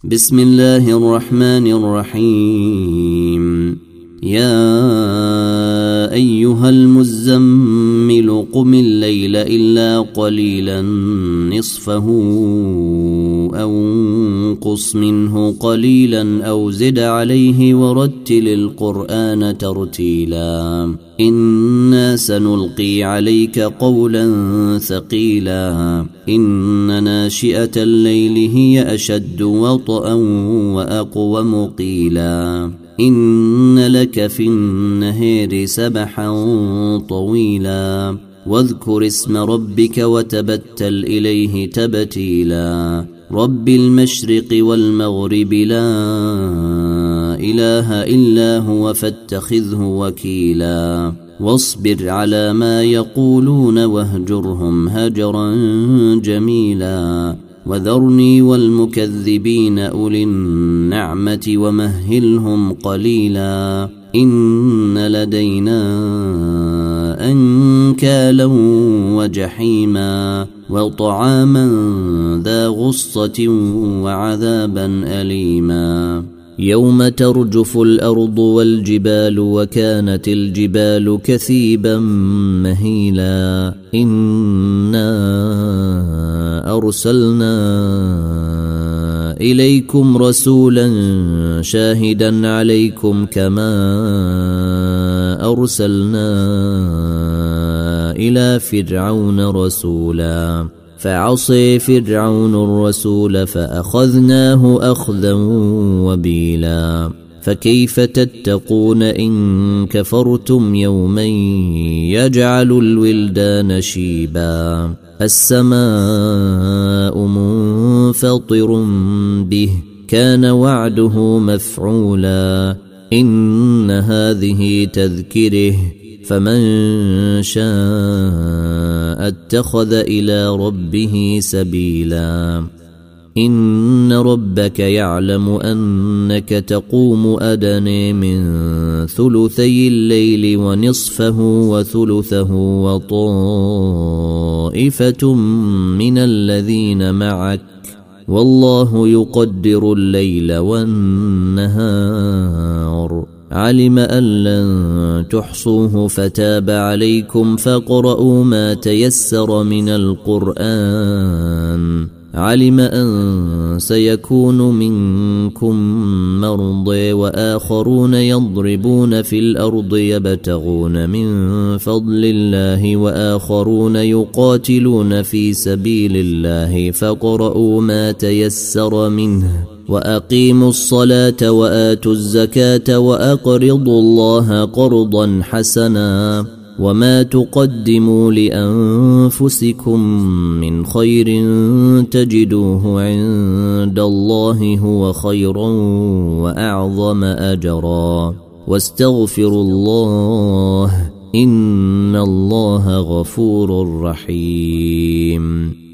بسم الله الرحمن الرحيم. يا أيها المزمل قم الليل إلا قليلا نصفه أو انقص منه قليلا أو زد عليه ورتل القرآن ترتيلا إنا سنلقي عليك قولا ثقيلا إن ناشئة الليل هي أشد وطئا وأقوم قيلا إن لك في النهار سبحا طويلا واذكر اسم ربك وتبتل إليه تبتيلا رب المشرق والمغرب لا إله إلا هو فاتخذه وكيلا واصبر على ما يقولون واهجرهم هجرا جميلا وذرني والمكذبين أولي النعمة ومهلهم قليلا إن لدينا أنكالا وجحيما وطعاما ذا غصة وعذابا أليما يوم ترجف الأرض والجبال وكانت الجبال كثيبا مهيلا إنا أرسلنا إليكم رسولا شاهدا عليكم كما أرسلنا إلى فرعون رسولا فعصي فرعون الرسول فأخذناه أخذا وبيلا فكيف تتقون إن كفرتم يوما يجعل الولدان شيبا السماء منفطر به كان وعده مفعولا إن هذه تذكره فمن شاء اتخذ إلى ربه سبيلا إن ربك يعلم أنك تقوم أدنى من ثلثي الليل ونصفه وثلثه وطائفة من الذين معك والله يقدر الليل والنهار علم أن لن تحصوه فتاب عليكم فاقرؤوا ما تيسر من القرآن علم أن سيكون منكم مرضى وآخرون يضربون في الأرض يبتغون من فضل الله وآخرون يقاتلون في سبيل الله فاقرؤوا ما تيسر منه وأقيموا الصلاة وآتوا الزكاة وأقرضوا الله قرضا حسنا وما تقدموا لأنفسكم من خير تجدوه عند الله هو خيرا وأعظم أجرا واستغفروا الله إن الله غفور رحيم.